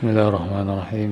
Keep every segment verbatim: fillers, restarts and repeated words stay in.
بسم الله الرحمن الرحيم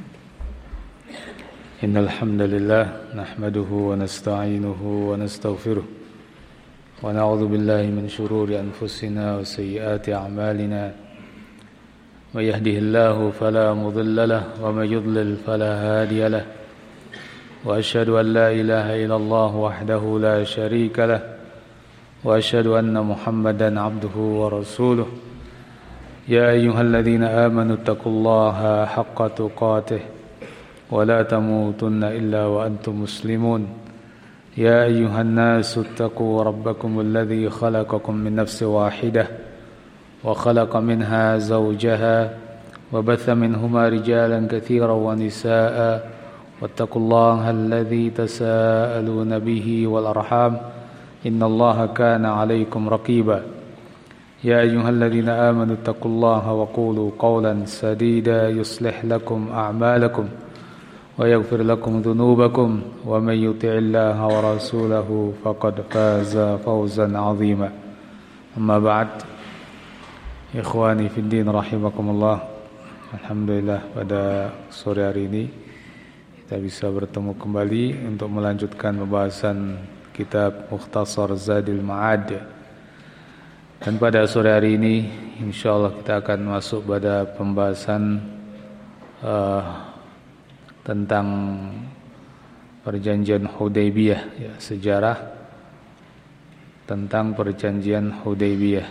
إن الحمد لله نحمده ونستعينه ونستغفره ونعوذ بالله من شرور أنفسنا وسيئات أعمالنا من يهده الله فلا مضل له ومن يضلل فلا هادي له وأشهد أن لا إله إلا الله وحده لا شريك له وأشهد أن محمدا عبده ورسوله يا أيها الذين آمنوا اتقوا الله حق تقاته ولا تموتن إلا وأنتم مسلمون يا أيها الناس اتقوا ربكم الذي خلقكم من نفس واحدة وخلق منها زوجها وبث منهما رجالا كثيرا ونساء واتقوا الله الذي تساءلون به والأرحام إن الله كان عليكم رقيبا يا أيها الذين آمنوا اتقوا الله وقولوا قولا سديدا يصلح لكم أعمالكم ويغفر لكم ذنوبكم ومن يطع الله ورسوله فقد فاز فوزا عظيما أما بعد إخواني في الدين رحمكم الله. Alhamdulillah pada sore hari ini kita bisa bertemu kembali untuk melanjutkan pembahasan kitab Mukhtasar Zadil Ma'ad. Dan pada sore hari ini insyaallah kita akan masuk pada pembahasan uh, tentang perjanjian Hudaybiyah, ya, sejarah tentang perjanjian Hudaybiyah.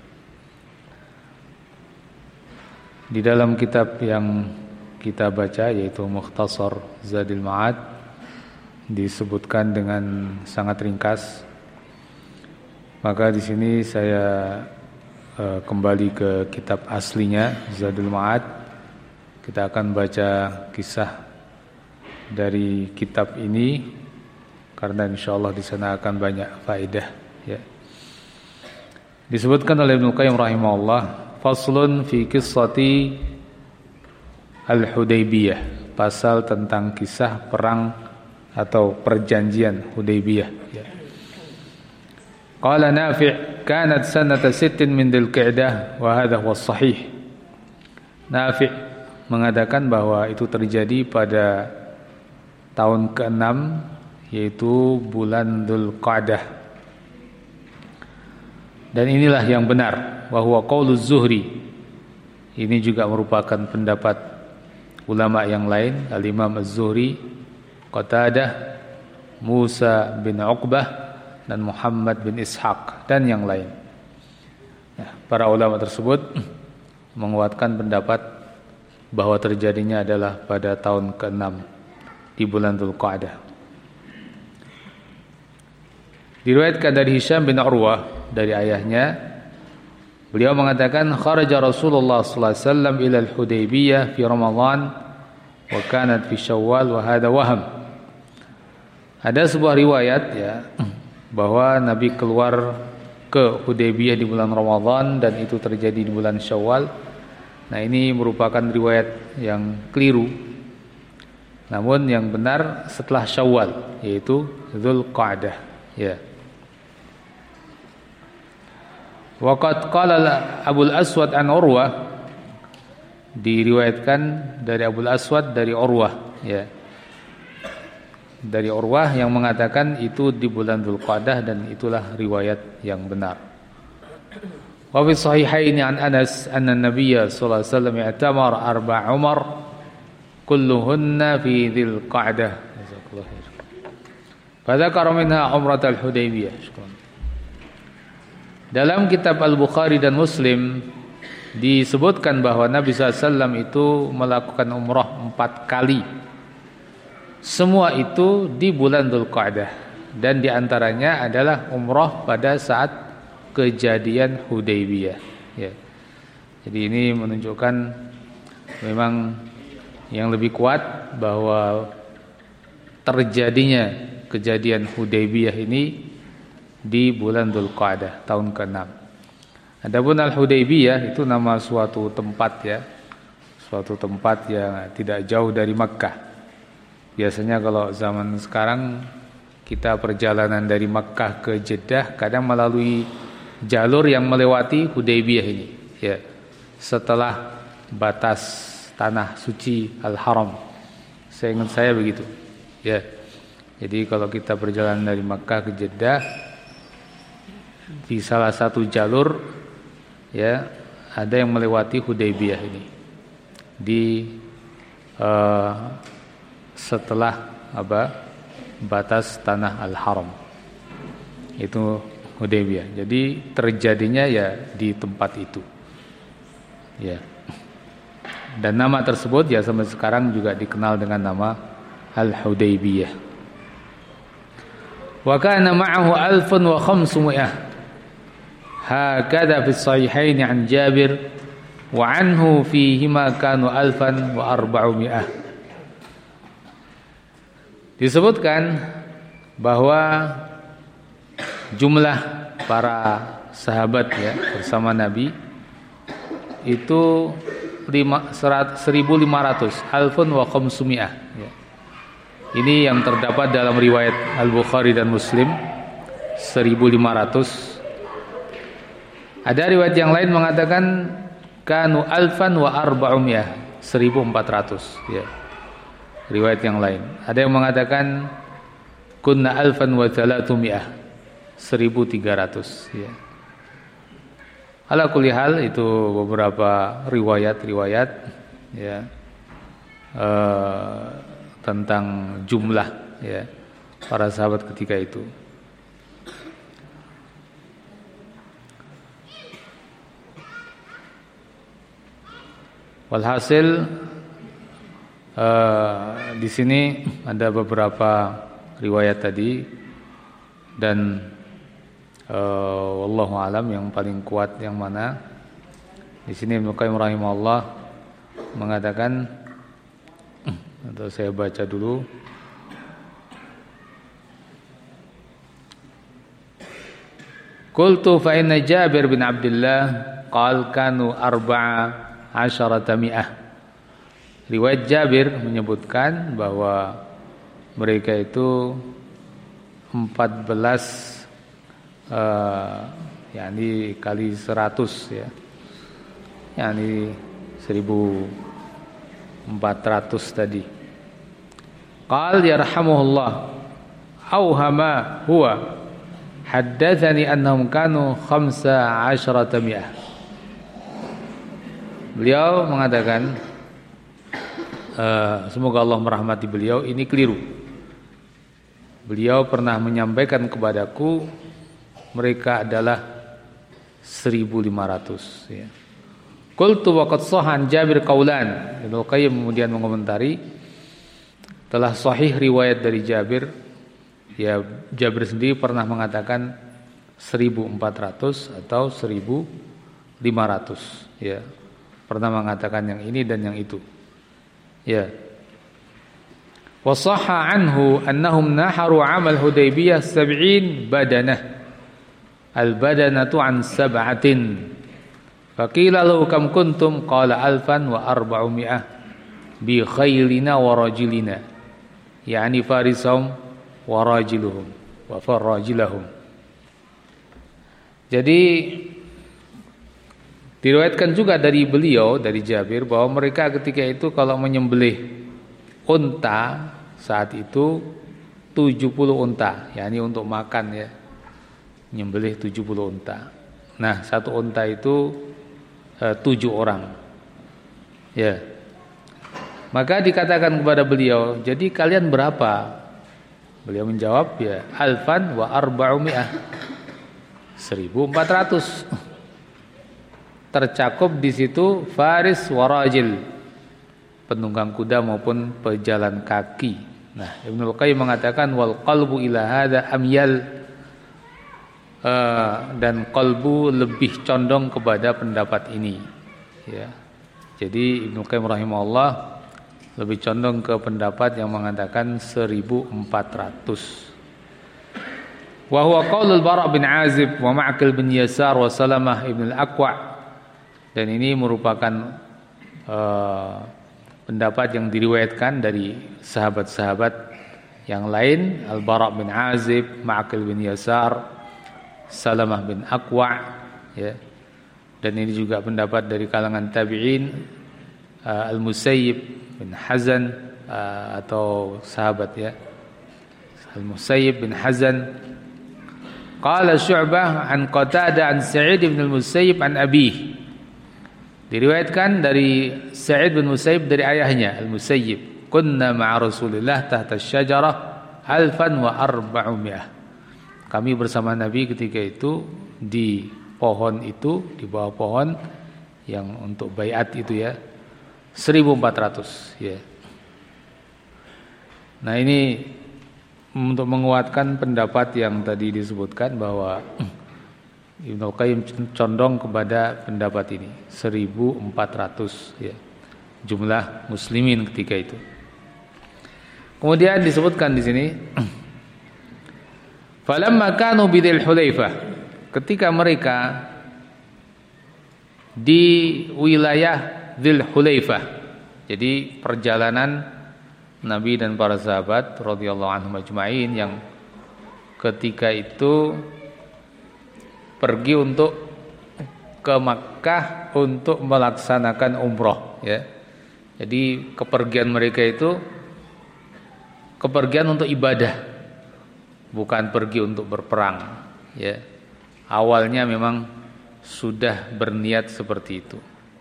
Di dalam kitab yang kita baca yaitu Mukhtasar Zadil Ma'ad disebutkan dengan sangat ringkas. Maka di sini saya uh, kembali ke kitab aslinya Zadul Ma'ad. Kita akan baca kisah dari kitab ini karena insyaallah di sana akan banyak faedah, ya. Disebutkan oleh Ibnu Qayyim rahimahullah, faslun fi qissati al-Hudaybiyah, pasal tentang kisah perang atau perjanjian Hudaybiyah, ya. Qala Nafi' kanat sanata sittin min Dzulqa'dah wa hadha huwa sahih. Nafi' mengatakan bahwa itu terjadi pada tahun keenam yaitu bulan Dzulqa'dah. Dan inilah yang benar, wa huwa qauluz Zuhri. Ini juga merupakan pendapat ulama yang lain, Al-Imam Az-Zuhri, Qatadah, Musa bin Uqbah dan Muhammad bin Ishaq dan yang lain. Nah, para ulama tersebut menguatkan pendapat bahwa terjadinya adalah pada tahun keenam di bulan Dzulqa'dah. Diriwayatkan dari Hisham bin Urwah dari ayahnya, beliau mengatakan kharaja Rasulullah sallallahu alaihi wasallam ila al-Hudaybiyah fi Ramadan wa kanat fi Syawal wa hadha waham. Ada sebuah riwayat, ya, bahwa Nabi keluar ke Hudaybiyah di bulan Ramadan dan itu terjadi di bulan Syawal. Nah, ini merupakan riwayat yang keliru. Namun yang benar setelah Syawal yaitu Dzulqa'dah, ya. Waqad qala Abul Aswad an Urwah, diriwayatkan dari Abul Aswad dari Urwah, ya. Dari Urwah yang mengatakan itu di bulan Dzulqa'dah dan itulah riwayat yang benar. Wa fi sahihaini an Anas anna an-nabiy sallallahu alaihi wasallam i'tamar arba' umar kulluhunna fi Dzulqa'dah. Jazakallahu khair. Fa dzakara minha umrat al-Hudaybiyah. Dalam kitab Al-Bukhari dan Muslim disebutkan bahwa Nabi sallallahu alaihi wasallam itu melakukan umrah empat kali. Semua itu di bulan Dzulqa'dah dan diantaranya adalah umrah pada saat kejadian Hudaybiyah, ya. Jadi ini menunjukkan memang yang lebih kuat bahwa terjadinya kejadian Hudaybiyah ini di bulan Dzulqa'dah tahun keenam. Adapun Al-Hudaybiyah itu nama suatu tempat, ya, suatu tempat yang tidak jauh dari Makkah. Biasanya kalau zaman sekarang kita perjalanan dari Makkah ke Jeddah kadang melalui jalur yang melewati Hudaybiyah ini, ya. Setelah batas tanah suci Al-Haram. Saya ingat saya begitu. Ya. Jadi kalau kita berjalan dari Makkah ke Jeddah, di salah satu jalur ya ada yang melewati Hudaybiyah ini. Di uh, setelah apa? Batas tanah Al-Haram. Itu Hudaybiyah. Jadi terjadinya ya di tempat itu. Ya. Dan nama tersebut ya sampai sekarang juga dikenal dengan nama Al-Hudaybiyah. Wa kana ma'ahu alfun wa khamsumi'ah. Hakadha fi sahihain an Jabir wa anhu fihima kanu alfan wa arba'umi'ah. Disebutkan bahwa jumlah para sahabat ya bersama Nabi itu seribu lima ratus, alfun wa khamsumi'ah ya. Ini yang terdapat dalam riwayat Al-Bukhari dan Muslim seribu lima ratus. Ada riwayat yang lain mengatakan kanu alfan wa arba'umiyah, seribu empat ratus ya. Riwayat yang lain. Ada yang mengatakan kunna alfan wa thalathumiyah, seribu tiga ratus ya. Ala kulli hal itu beberapa riwayat-riwayat ya uh, tentang jumlah ya para sahabat ketika itu. Walhasil uh, di sini ada beberapa riwayat tadi dan Uh, wallahu alam yang paling kuat yang mana. Di sini Ibnu Qayyim rahimahullah mengatakan atau saya baca dulu. Qultu fa inna Jabir bin Abdullah qal kanu arba'a asyarata mi'ah. Riwayat Jabir menyebutkan bahwa mereka itu empat belas Uh, yakni kali seratus ya, yakni seribu empat ratus tadi. Qal yarhamuhullah auhama huwa haddatsani annahum kanu khamsa asyrata mi'ah. Beliau mengatakan uh, semoga Allah merahmati beliau, ini keliru. Beliau pernah menyampaikan kepadaku mereka adalah seribu lima ratus ya. Qultu wa qad sahan Jabir qaulan. Ibnu Qayyim kemudian mengomentari telah sahih riwayat dari Jabir. Ya, Jabir sendiri pernah mengatakan seribu empat ratus atau seribu lima ratus ya. Pernah mengatakan yang ini dan yang itu. Ya. Wa sahha anhu annahum naharu amal Hudaybiyah sab'in badanah. Al-badanatu an sab'atin. Faqila lahu kam kuntum qala alfan wa arba'umi'ah bi khailina wa rajilina, yani farisahum wa rajiluhum wa farajilahum. Jadi diriwayatkan juga dari beliau, dari Jabir, bahwa mereka ketika itu kalau menyembelih unta saat itu tujuh puluh unta, yakni untuk makan ya. Nyembelih tujuh puluh unta. Nah, satu unta itu e, tujuh orang. Ya. Maka dikatakan kepada beliau, jadi kalian berapa? Beliau menjawab, ya, alfan wa arba'umi'ah. seribu empat ratus. Tercakup di situ faris wa rajil, penunggang kuda maupun pejalan kaki. Nah, Ibnu Qayyim mengatakan wal qalbu ila hadza amyal. Uh, dan qalbu lebih condong kepada pendapat ini ya. Jadi Ibnu Qayyim rahimahullah lebih condong ke pendapat yang mengatakan seribu empat ratus. Wa huwa qaulul Bara' bin Azib wa Ma'qil bin Yasar wa Salamah ibn al-Aqwa'. Dan ini merupakan uh, pendapat yang diriwayatkan dari sahabat-sahabat yang lain, Al-Bara' bin Azib, Ma'qil bin Yasar, Salamah bin Aqwa' ya. Dan ini juga pendapat dari kalangan tabi'in, uh, Al-Musayyib bin Hazan uh, atau sahabat ya. Al-Musayyib bin Hazan. Qala Syu'bah an Qatadah an Sa'id bin Al-Musayyib an Abi. Diriwayatkan dari Sa'id bin Musayyib dari ayahnya Al-Musayyib. Kunna ma'a Rasulillah tahta syajarah alfan wa arba'umiyah. Kami bersama Nabi ketika itu di pohon itu, di bawah pohon yang untuk baiat itu ya, seribu empat ratus ya. Nah, ini untuk menguatkan pendapat yang tadi disebutkan bahwa Ibnu Qayyim condong kepada pendapat ini, seribu empat ratus ya, jumlah muslimin ketika itu. Kemudian disebutkan di sini falamma kanu bidil Hulaifah, ketika mereka di wilayah Dzul Hulaifah. Jadi perjalanan Nabi dan para sahabat radhiyallahu anhum ajma'in yang ketika itu pergi untuk ke Makkah untuk melaksanakan umroh ya. Jadi kepergian mereka itu kepergian untuk ibadah, bukan pergi untuk berperang ya. Awalnya memang sudah berniat seperti itu.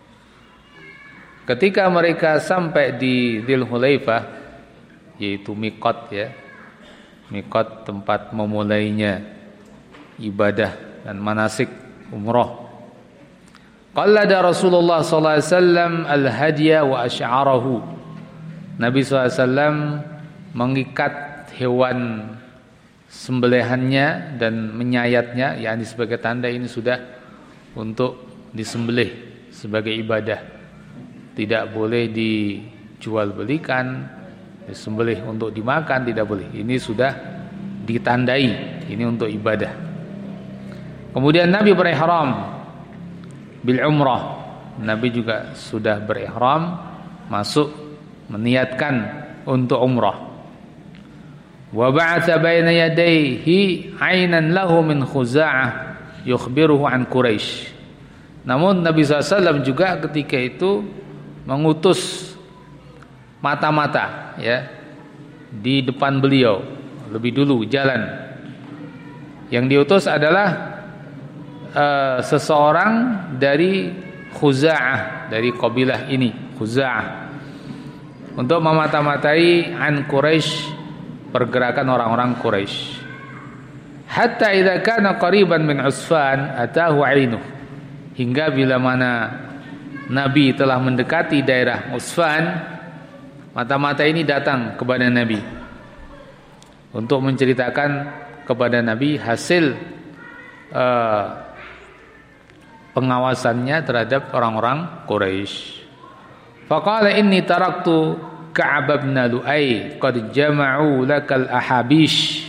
Ketika mereka sampai di Dzul Hulaifah, yaitu miqat ya, miqat tempat memulainya ibadah dan manasik umrah. Qallada Rasulullah sallallahu alaihi wasallam al-hadiya wa asy'arahu. Nabi sallallahu alaihi wasallam mengikat hewan sembelihannya dan menyayatnya, yakni sebagai tanda ini sudah untuk disembelih sebagai ibadah. Tidak boleh dijual belikan, disembelih untuk dimakan tidak boleh. Ini sudah ditandai, ini untuk ibadah. Kemudian Nabi berihram bil umrah. Nabi juga sudah berihram, masuk meniatkan untuk umrah. Wa ba'atha baina yadayhi 'ainan lahu min Khuza'ah yukhbiruhu an Quraisy. Namun Nabi sallallahu alaihi wasallam juga ketika itu mengutus mata-mata ya di depan beliau lebih dulu jalan. Yang diutus adalah uh, seseorang dari Khuza'ah, dari kabilah ini Khuza'ah, untuk memata-matai an Quraisy, pergerakan orang-orang Quraisy. Hatta idza kana qariban min Usfan atahu 'ainuh, hingga bila mana Nabi telah mendekati daerah Usfan, mata-mata ini datang kepada Nabi untuk menceritakan kepada Nabi hasil uh, pengawasannya terhadap orang-orang Quraisy. Faqala inni taraktu Ka'ab bin Lu'ay qad jama'u lakal ahabish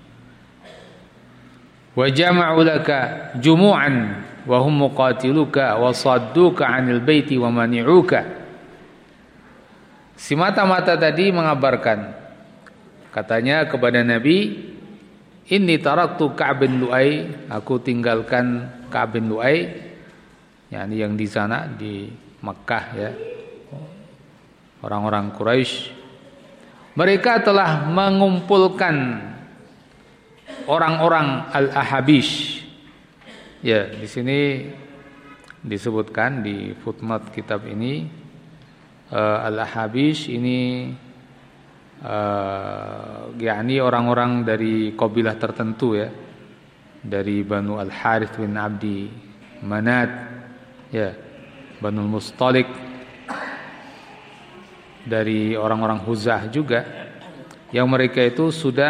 wa jama'u laka jumu'an wa hum muqatiluka wa sadduka 'anil baiti wa mani'uka. Si mata-mata tadi mengabarkan, katanya kepada Nabi, inni taraktu Ka'ab bin Lu'ay, aku tinggalkan Ka'ab bin Lu'ay, yakni yang di sana di Makkah ya, orang-orang Quraisy. Mereka telah mengumpulkan orang-orang al-Ahabish. Ya, di sini disebutkan di footnote kitab ini uh, al-Ahabish ini uh, yakni orang-orang dari kabilah tertentu ya, dari Banu Al-Harith bin Abdi Manat ya, Banu Mustalik, dari orang-orang Huzah juga, yang mereka itu sudah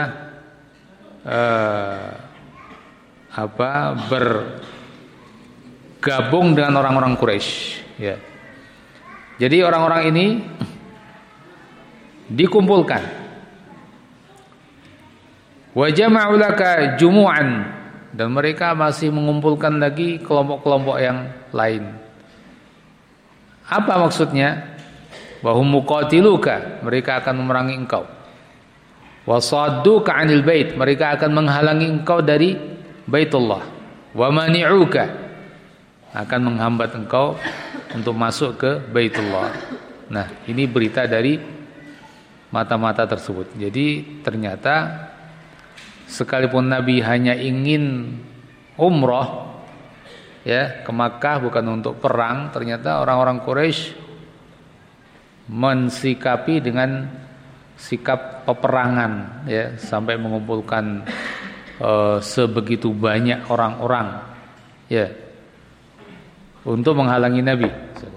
uh, apa bergabung dengan orang-orang Quraisy ya. Jadi orang-orang ini dikumpulkan. Wa jama'u laka jumu'an, dan mereka masih mengumpulkan lagi kelompok-kelompok yang lain. Apa maksudnya? Wa hum muqatiluka, mereka akan memerangi engkau. Wa sadduka 'anil bait, mereka akan menghalangi engkau dari Baitullah. Wa mani'uka, akan menghambat engkau untuk masuk ke Baitullah. Nah, ini berita dari mata-mata tersebut. Jadi ternyata sekalipun Nabi hanya ingin umroh ya ke Makkah bukan untuk perang, ternyata orang-orang Quraisy mensikapi dengan sikap peperangan ya sampai mengumpulkan uh, sebegitu banyak orang-orang ya untuk menghalangi Nabi,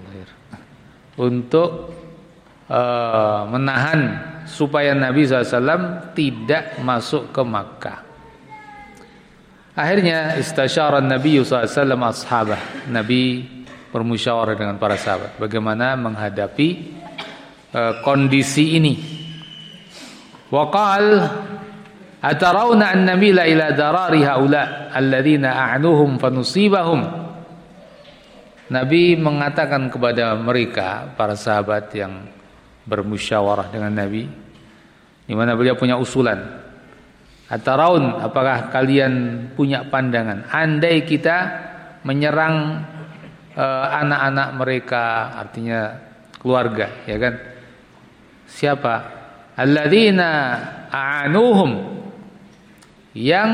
untuk uh, menahan supaya Nabi shallallahu alaihi wasallam tidak masuk ke Makkah. Akhirnya istasyara Nabi shallallahu alaihi wasallam ashabah. Nabi bermusyawarah dengan para sahabat bagaimana menghadapi uh, kondisi ini. Wa qala atarawna an namila ila darari haula alladziina a'nuhum fanusibahum. Nabi mengatakan kepada mereka para sahabat yang bermusyawarah dengan Nabi, di mana beliau punya usulan. Ataraun, apakah kalian punya pandangan andai kita menyerang uh, anak-anak mereka, artinya keluarga, ya kan? Siapa? Alladzina a'anuhum, yang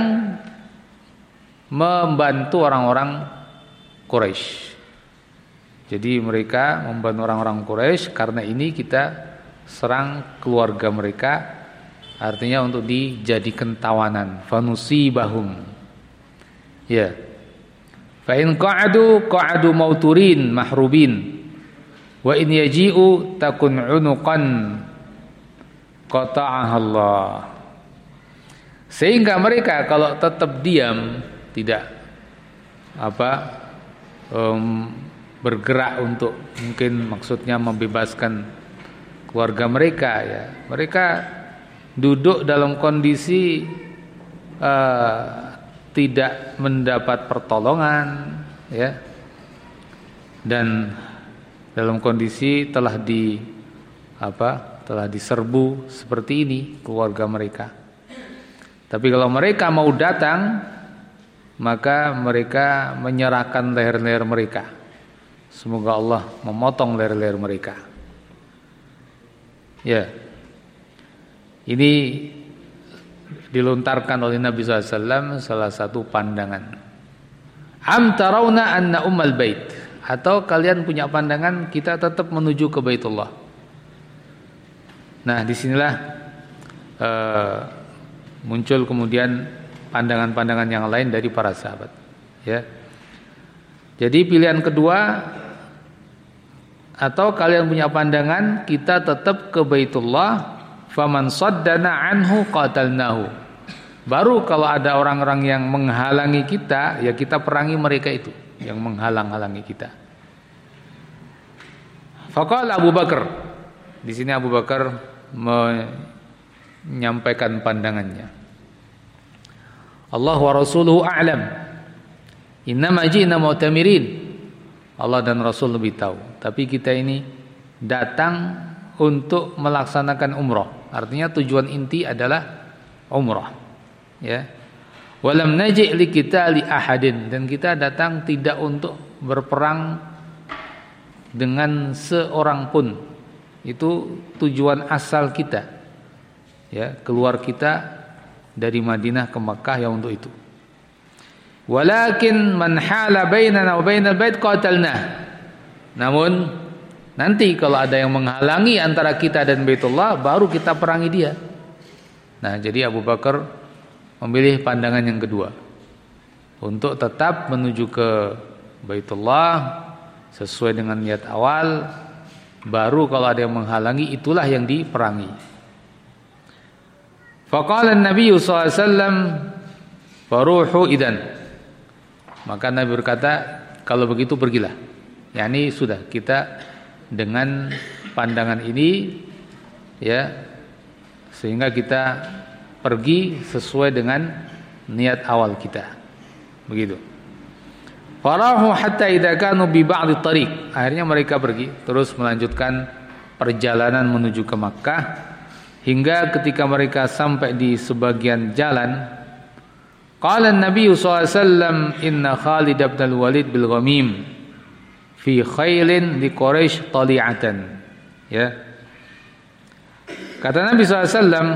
membantu orang-orang Quraisy. Jadi mereka membantu orang-orang Quraisy, karena ini kita serang keluarga mereka, artinya untuk dijadikan tawanan. Fanusibahum. Ya. Fa in qa'adu qa'adu mauturin mahrubin. Wa in yaji'u takun 'unuqan qata'aha Allah. Sehingga mereka kalau tetap diam, tidak apa um, bergerak untuk mungkin maksudnya membebaskan keluarga mereka ya. Mereka duduk dalam kondisi uh, tidak mendapat pertolongan ya. Dan dalam kondisi telah di apa? telah diserbu seperti ini keluarga mereka. Tapi kalau mereka mau datang, maka mereka menyerahkan leher-leher mereka. Semoga Allah memotong leher-leher mereka. Ya. Ini dilontarkan oleh Nabi shallallahu alaihi wasallam salah satu pandangan. Am tarawna anna ummal bait, atau kalian punya pandangan kita tetap menuju ke Baitullah. Nah, disinilah uh, muncul kemudian pandangan-pandangan yang lain dari para sahabat. Ya. Jadi pilihan kedua, atau kalian punya pandangan kita tetap ke Baitullah, faman saddana anhu qatalnahu. Baru kalau ada orang-orang yang menghalangi kita, ya kita perangi mereka itu yang menghalang-halangi kita. Faqala Abu Bakar. Di sini Abu Bakar menyampaikan pandangannya. Allah wa rasuluhu a'lam. Innama ji'na mu'tamirin. Allah dan Rasul lebih tahu. Tapi kita ini datang untuk melaksanakan umrah. Artinya tujuan inti adalah umrah. Ya. Walam naji' li qitali ahadin, dan kita datang tidak untuk berperang dengan seorang pun. Itu tujuan asal kita. Ya, keluar kita dari Madinah ke Makkah ya untuk itu. Walakin man hala bainana wa bainal bait qatalna. Namun nanti kalau ada yang menghalangi antara kita dan Baitullah, baru kita perangi dia. Nah, jadi Abu Bakar memilih pandangan yang kedua, untuk tetap menuju ke Baitullah sesuai dengan niat awal, baru kalau ada yang menghalangi itulah yang diperangi. Faqala an-nabiy sallallahu alaihi wasallam faruhu idan. Maka Nabi berkata, kalau begitu pergilah. Yani sudah, kita dengan pandangan ini ya, sehingga kita pergi sesuai dengan niat awal kita. Begitu. Farahu hatta idza kanu bi ba'd tariq. Akhirnya mereka pergi terus melanjutkan perjalanan menuju ke Makkah, hingga ketika mereka sampai di sebagian jalan, qala an-nabiy sallallahu alaihi wasallam inna Khalid bin al-Walid bil ghamim fi khailin li Quraisy tali'atan. Ya. Kata Nabi shallallahu alaihi wasallam,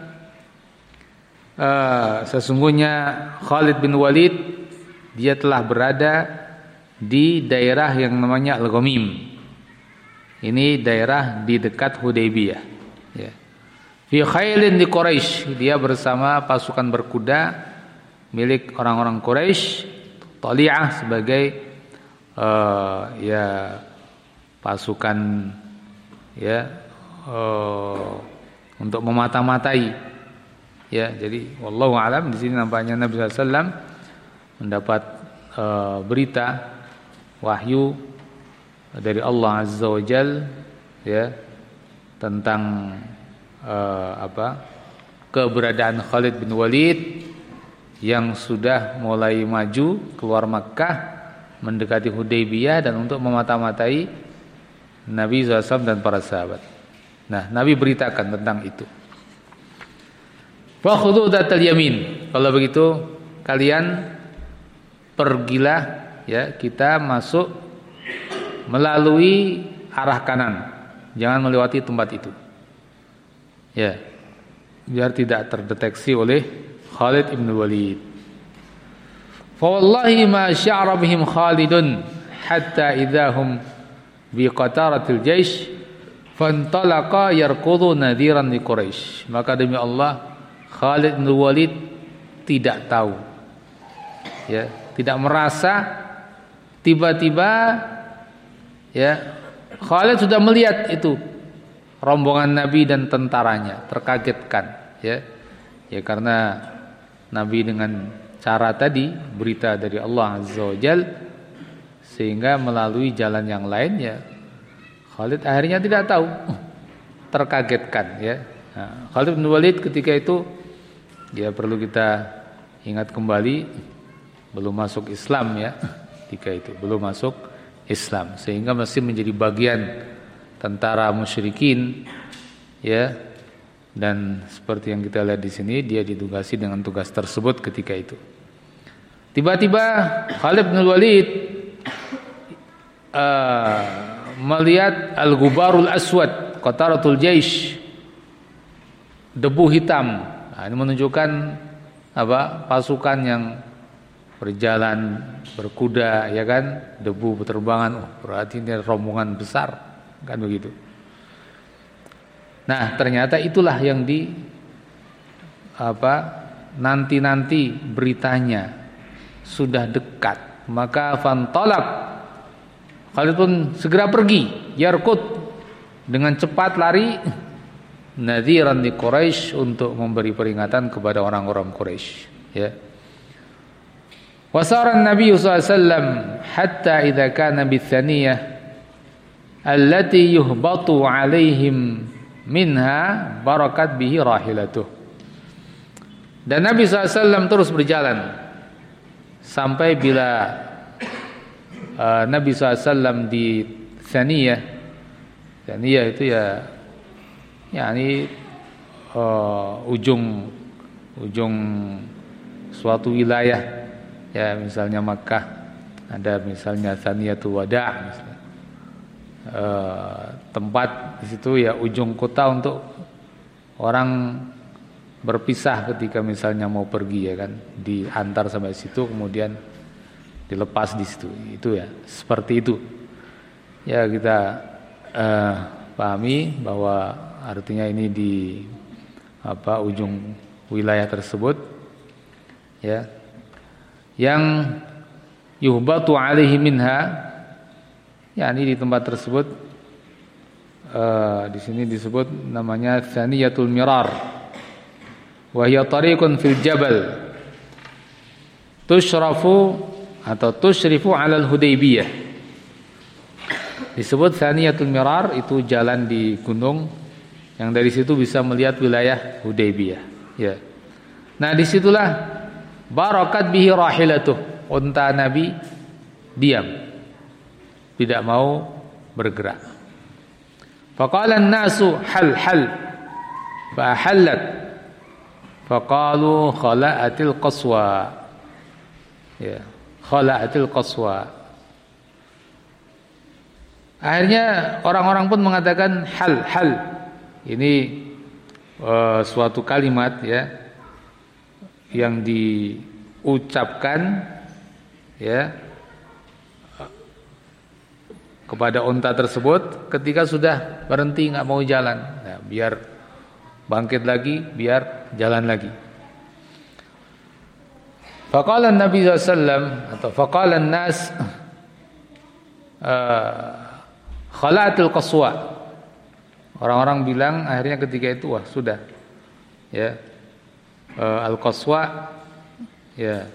uh, sesungguhnya Khalid bin Walid dia telah berada di daerah yang namanya Al-Ghamim. Ini daerah di dekat Hudaybiyah. Ya. Fi khailin di Quraisy, dia bersama pasukan berkuda milik orang-orang Quraisy, Tali'ah sebagai uh, ya pasukan ya uh, untuk memata-matai. Ya, jadi wallahu alam di sini nampaknya Nabi sallallahu alaihi wasallam mendapat uh, berita wahyu dari Allah Azza wa Jalla ya tentang uh, apa keberadaan Khalid bin Walid yang sudah mulai maju keluar Makkah mendekati Hudaybiyah dan untuk memata-matai Nabi shallallahu alaihi wasallam dan para sahabat. Nah, Nabi beritakan tentang itu. Fa khudhu datal yamin. Kalau begitu kalian pergilah ya, kita masuk melalui arah kanan. Jangan melewati tempat itu. Ya. Biar tidak terdeteksi oleh Khalid ibn Walid. Fa wallahi ma sya'ara bihim Khalidun hatta idahum bi qataratil jaysh fantalaqa yarkudu nadhiran li Quraisy. Maka demi Allah Khalid bin Walid tidak tahu, ya, tidak merasa. Tiba-tiba, ya, Khalid sudah melihat itu rombongan Nabi dan tentaranya, terkagetkan, ya, ya karena Nabi dengan cara tadi berita dari Allah Azza wa Jalla, sehingga melalui jalan yang lain, ya, Khalid akhirnya tidak tahu, terkagetkan, ya. Nah, Khalid bin Walid ketika itu, ya perlu kita ingat kembali, belum masuk Islam, ya, ketika itu belum masuk Islam, sehingga masih menjadi bagian tentara musyrikin, ya, dan seperti yang kita lihat di sini, dia ditugasi dengan tugas tersebut ketika itu. Tiba-tiba Khalid bin Walid uh, melihat al-ghubarul aswad, qataratul jaish, debu hitam. Nah, ini menunjukkan apa? Pasukan yang berjalan berkuda, ya kan, debu berterbangan. Oh, berarti ini rombongan besar, kan begitu. Nah, ternyata itulah yang di apa? Nanti-nanti beritanya sudah dekat. Maka fantalaq, Khalid pun segera pergi, yarkut, dengan cepat lari, nadhiran di Quraisy, untuk memberi peringatan kepada orang-orang Quraisy, ya. Wasara Nabi sallallahu alaihi wasallam hatta idza kana bithaniyah allati yuhbatu alaihim minha barakat bihi rahilatuh. Dan Nabi sallallahu alaihi wasallam terus berjalan sampai bila uh, Nabi sallallahu alaihi wasallam di Thaniyah. Thaniyah itu ya yakni uh, ujung ujung suatu wilayah, ya, misalnya Makkah ada misalnya Thaniyatul Wada', misalnya uh, tempat di situ, ya, ujung kota untuk orang berpisah ketika misalnya mau pergi, ya kan, diantar sampai situ kemudian dilepas di situ, itu ya seperti itu, ya, kita uh, pahami bahwa artinya ini di apa ujung wilayah tersebut, ya, yang yuhbatu alaihi minha, yakni di tempat tersebut uh, di sini disebut namanya Thaniyatul Mirar, wa hiya tariqun fil jabal tushrafu atau tushrifu 'ala al-Hudaybiyah. Disebut Thaniyatul Mirar, itu jalan di gunung yang dari situ bisa melihat wilayah Hudaybiyah, ya. Nah, disitulah barakat bihi rahilatuh, unta Nabi diam, tidak mau bergerak. Faqala an-nasu hal hal fa halat faqalu khala'atil qaswa, ya, khala'atil qaswa. Akhirnya orang-orang pun mengatakan hal hal. Ini uh, suatu kalimat ya yang diucapkan ya kepada unta tersebut ketika sudah berhenti nggak mau jalan. Nah, biar bangkit lagi, biar jalan lagi. Faqala Nabi sallallahu alaihi wasallam atau faqala an-nas khala'atul qaswa. Orang-orang bilang akhirnya ketika itu wah sudah ya uh, al-qaswa ya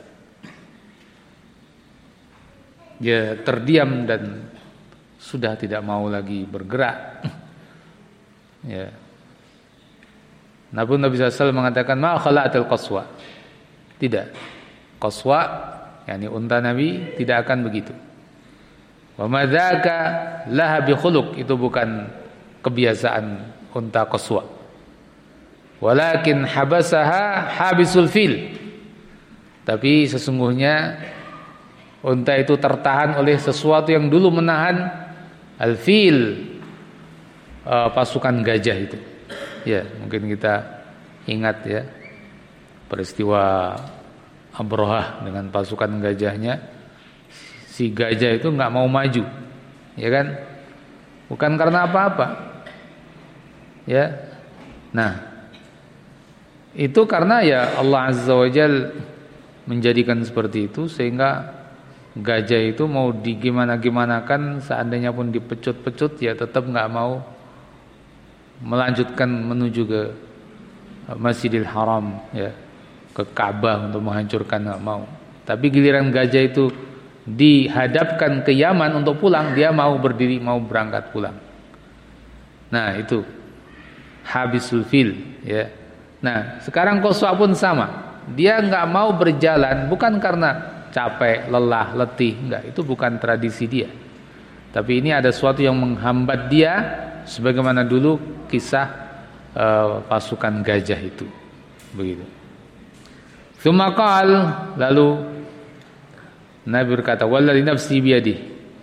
dia terdiam dan sudah tidak mau lagi bergerak. Ya. Namun Nabi sallallahu alaihi wasallam mengatakan ma khala'atul qaswa. Tidak. Qaswa yakni unta Nabi tidak akan begitu. Wa madzaka laha bi khuluq, itu bukan kebiasaan unta qaswa. Walakin habasaha habisul fil. Tapi sesungguhnya unta itu tertahan oleh sesuatu yang dulu menahan al-fil, uh, pasukan gajah itu. Ya, mungkin kita ingat ya peristiwa Abrahah dengan pasukan gajahnya. Si gajah itu nggak mau maju, ya kan? Bukan karena apa-apa, ya. Nah, itu karena ya Allah Azza wa Jalla menjadikan seperti itu sehingga gajah itu mau digimana-gimanakan, seandainya pun dipecut-pecut ya tetap nggak mau melanjutkan menuju ke Masjidil Haram, ya, ke Ka'bah untuk menghancurkan, nggak mau. Tapi giliran gajah itu dihadapkan ke Yaman untuk pulang, dia mau berdiri, mau berangkat pulang. Nah, itu habisul fil, ya. Nah, sekarang Qaswa pun sama. Dia nggak mau berjalan bukan karena capek, lelah, letih, enggak, itu bukan tradisi dia. Tapi ini ada sesuatu yang menghambat dia, sebagaimana dulu kisah uh, pasukan gajah itu. Begitu. Tsumma qal, lalu Nabi berkata, "Wallazi nafsi biyadihi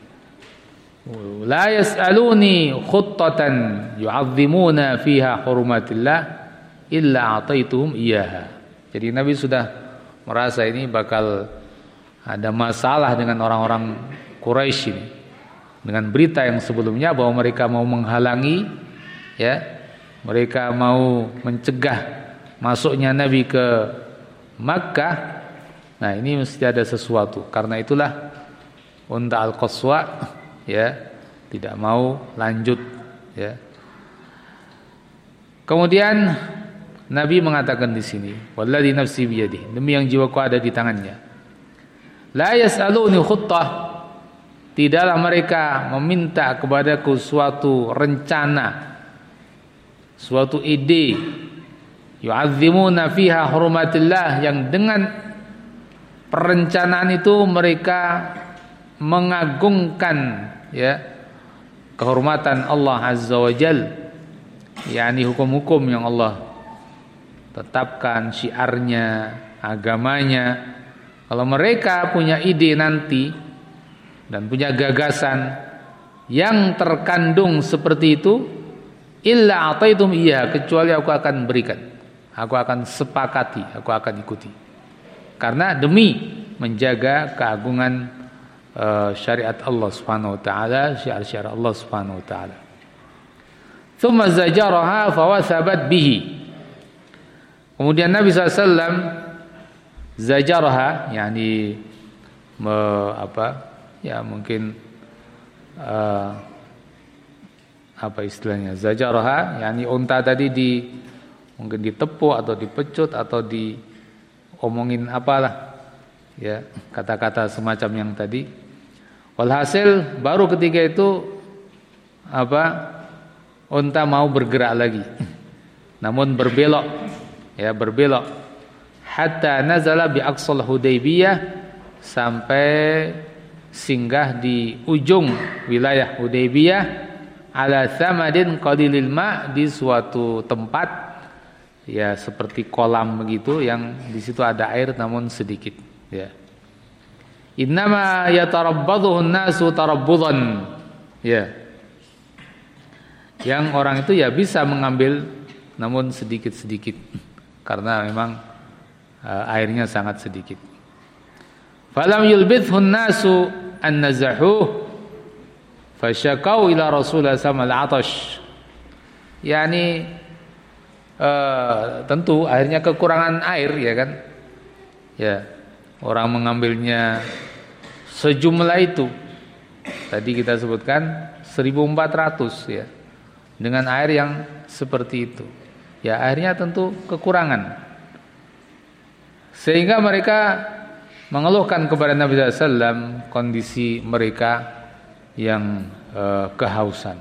la yas'aluni khuttatan yu'azzimuna fiha hurumatillah illa a'taituhum iyyaha." Jadi Nabi sudah merasa ini bakal ada masalah dengan orang-orang Quraisy ini, dengan berita yang sebelumnya bahwa mereka mau menghalangi, ya, mereka mau mencegah masuknya Nabi ke Makkah. Nah, ini mesti ada sesuatu. Karena itulah unta al-Qaswa ya tidak mau lanjut, ya. Kemudian Nabi mengatakan di sini, "Wallazi nafsi biyadihi," demi yang jiwaku ada di tangannya. La yas'aluni khuttah, tidaklah mereka meminta kepadaku suatu rencana, suatu ide, yu'azzimuna fiha hurumatillah, yang dengan perencanaan itu mereka mengagungkan, ya, kehormatan Allah Azza wa Jalla, yakni hukum-hukum yang Allah tetapkan, syiarnya, agamanya. Kalau mereka punya ide nanti dan punya gagasan yang terkandung seperti itu, illa ataitum iya, kecuali aku akan berikan, aku akan sepakati, aku akan ikuti. Karena demi menjaga keagungan uh, syariat Allah Subhanahu wa taala, syiar-syiar Allah Subhanahu wa taala. Tsumma zajaraha fawasabat bihi. Kemudian Nabi sallallahu alaihi wasallam zajaraha, yakni me, apa? Ya mungkin uh, apa istilahnya? Zajaraha, yakni unta tadi di mungkin ditepuk atau dipecut atau di omongin apalah, ya, kata-kata semacam yang tadi. Walhasil baru ketika itu apa, unta mau bergerak lagi, namun berbelok, ya, berbelok hatta nazala bi aqsal Hudaybiyah, sampai singgah di ujung wilayah Hudaybiyah, ala thamadin qalilil ma, di suatu tempat ya seperti kolam begitu yang di situ ada air namun sedikit, ya. Innama yatarabbadhu an-nasu tarabbudan, ya. Yang orang itu ya bisa mengambil namun sedikit-sedikit karena memang uh, airnya sangat sedikit. Falam yulbithun nasu an nazahuh fasyakau ila Rasulullah sallallahu alaihi wasallam al-'atash. Yani uh, tentu akhirnya kekurangan air ya kan. Ya, orang mengambilnya sejumlah itu. Tadi kita sebutkan seribu empat ratus ya. Dengan air yang seperti itu. Ya, akhirnya tentu kekurangan. Sehingga mereka mengeluhkan kepada Nabi sallallahu alaihi wasallam kondisi mereka yang uh, kehausan.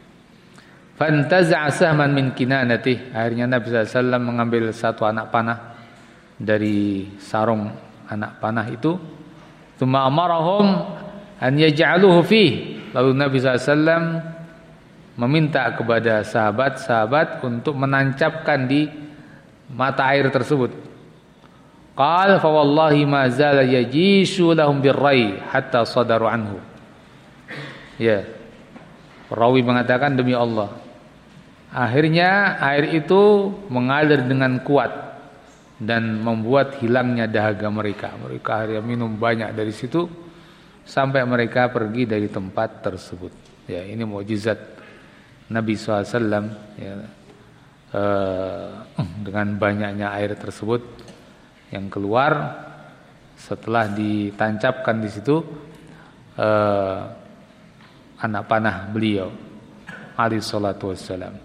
Fantaza'a sahman min kinanatih. Akhirnya Nabi sallallahu alaihi wasallam mengambil satu anak panah dari sarung anak panah itu. Tsumma amarahum an yaj'aluhu fi. Lalu Nabi sallallahu alaihi wasallam meminta kepada sahabat-sahabat untuk menancapkan di mata air tersebut. Qal fa wallahi ma zala yajishu lahum birrai hatta sadaru anhu. Ya. Perawi mengatakan demi Allah. Akhirnya air itu mengalir dengan kuat dan membuat hilangnya dahaga mereka. Mereka akhirnya minum banyak dari situ sampai mereka pergi dari tempat tersebut. Ya, ini mukjizat Nabi shallallahu alaihi wasallam ya, uh, dengan banyaknya air tersebut yang keluar setelah ditancapkan di situ uh, anak panah beliau alaihi salatu wassalam.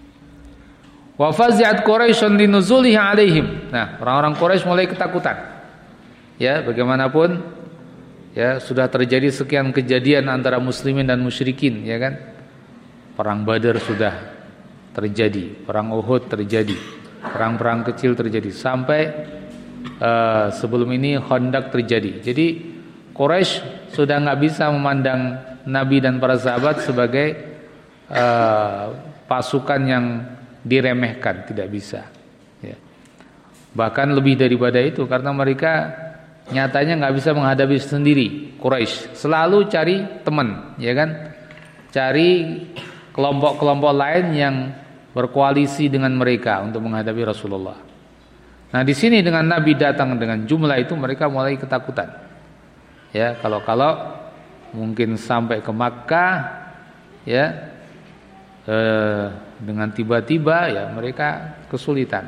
Wa fazi'at Quraisyun linuzulihi alaihim. Nah, orang-orang Quraisy mulai ketakutan. Ya, bagaimanapun ya sudah terjadi sekian kejadian antara muslimin dan musyrikin, ya kan? Perang Badar sudah terjadi, perang Uhud terjadi, perang-perang kecil terjadi sampai uh, sebelum ini Khandaq terjadi. Jadi Quraisy sudah nggak bisa memandang Nabi dan para sahabat sebagai uh, pasukan yang diremehkan, tidak bisa. Ya. Bahkan lebih daripada itu karena mereka nyatanya nggak bisa menghadapi sendiri. Quraisy selalu cari teman, ya kan? Cari kelompok-kelompok lain yang berkoalisi dengan mereka untuk menghadapi Rasulullah. Nah, di sini dengan Nabi datang dengan jumlah itu mereka mulai ketakutan. Ya, kalau-kalau mungkin sampai ke Makkah ya eh, dengan tiba-tiba ya mereka kesulitan.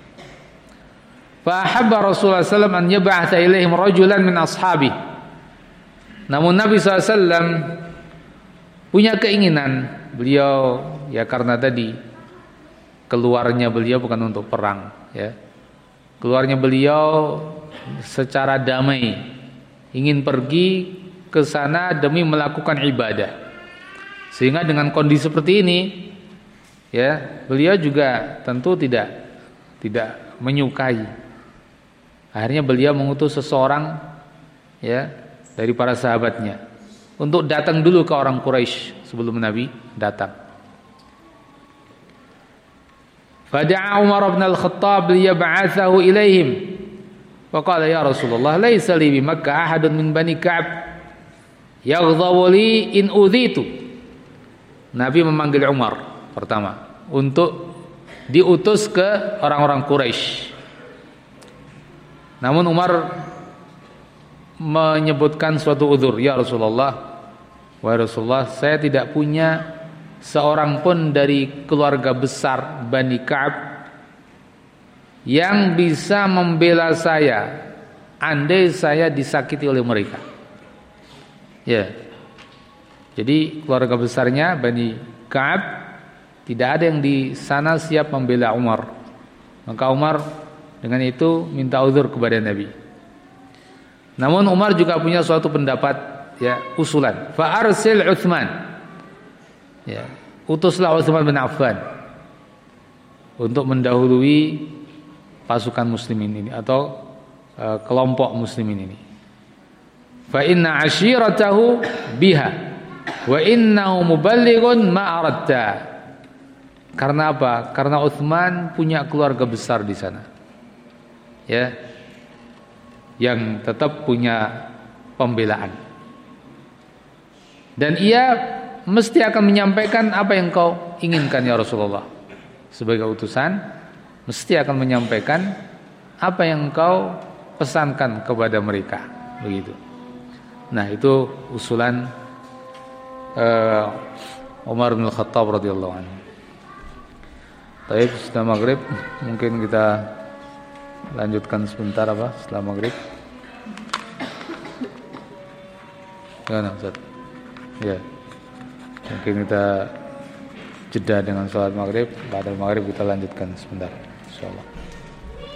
Fa habba Rasulullah sallallahu alaihi wasallam an yab'atha ilaihim rajulan min ashabi. Namun Nabi sallallahu alaihi wasallam punya keinginan. Beliau ya karena tadi keluarnya beliau bukan untuk perang ya. Keluarnya beliau secara damai, ingin pergi ke sana demi melakukan ibadah. Sehingga dengan kondisi seperti ini ya, beliau juga tentu tidak tidak menyukai. Akhirnya beliau mengutus seseorang ya dari para sahabatnya untuk datang dulu ke orang Quraisy sebelum Nabi datang. Fada'a Umar bin Al-Khattab liyab'athahu ilaihim. Wa qala ya Rasulullah, laisa li bi Makkah ahadun min Bani Ka'ab yaghdawu li in udhitu. Nabi memanggil Umar pertama untuk diutus ke orang-orang Quraisy. Namun Umar menyebutkan suatu udzur, ya Rasulullah, wahai Rasulullah, saya tidak punya seorang pun dari keluarga besar Bani Ka'ab yang bisa membela saya andai saya disakiti oleh mereka. Ya. Jadi keluarga besarnya Bani Ka'ab tidak ada yang di sana siap membela Umar. Maka Umar dengan itu minta udzur kepada Nabi. Namun Umar juga punya suatu pendapat ya, usulan. Fa arsil Utsman. Ya, utuslah Utsman bin Affan untuk mendahului pasukan muslimin ini atau uh, kelompok muslimin ini. Fa inna ashiratahu biha wa innahu muballighun ma aradta. Karena apa? Karena Utsman punya keluarga besar di sana. Ya. Yang tetap punya pembelaan. Dan ia mesti akan menyampaikan apa yang kau inginkan ya Rasulullah. Sebagai utusan mesti akan menyampaikan apa yang kau pesankan kepada mereka, begitu. Nah, itu usulan uh, Umar bin Khattab radhiyallahu anhu. Baik, setelah maghrib mungkin kita lanjutkan sebentar apa setelah maghrib. Gimana Ustaz? Ya. Mungkin kita jeda dengan sholat maghrib. Pada maghrib kita lanjutkan sebentar, insyaallah.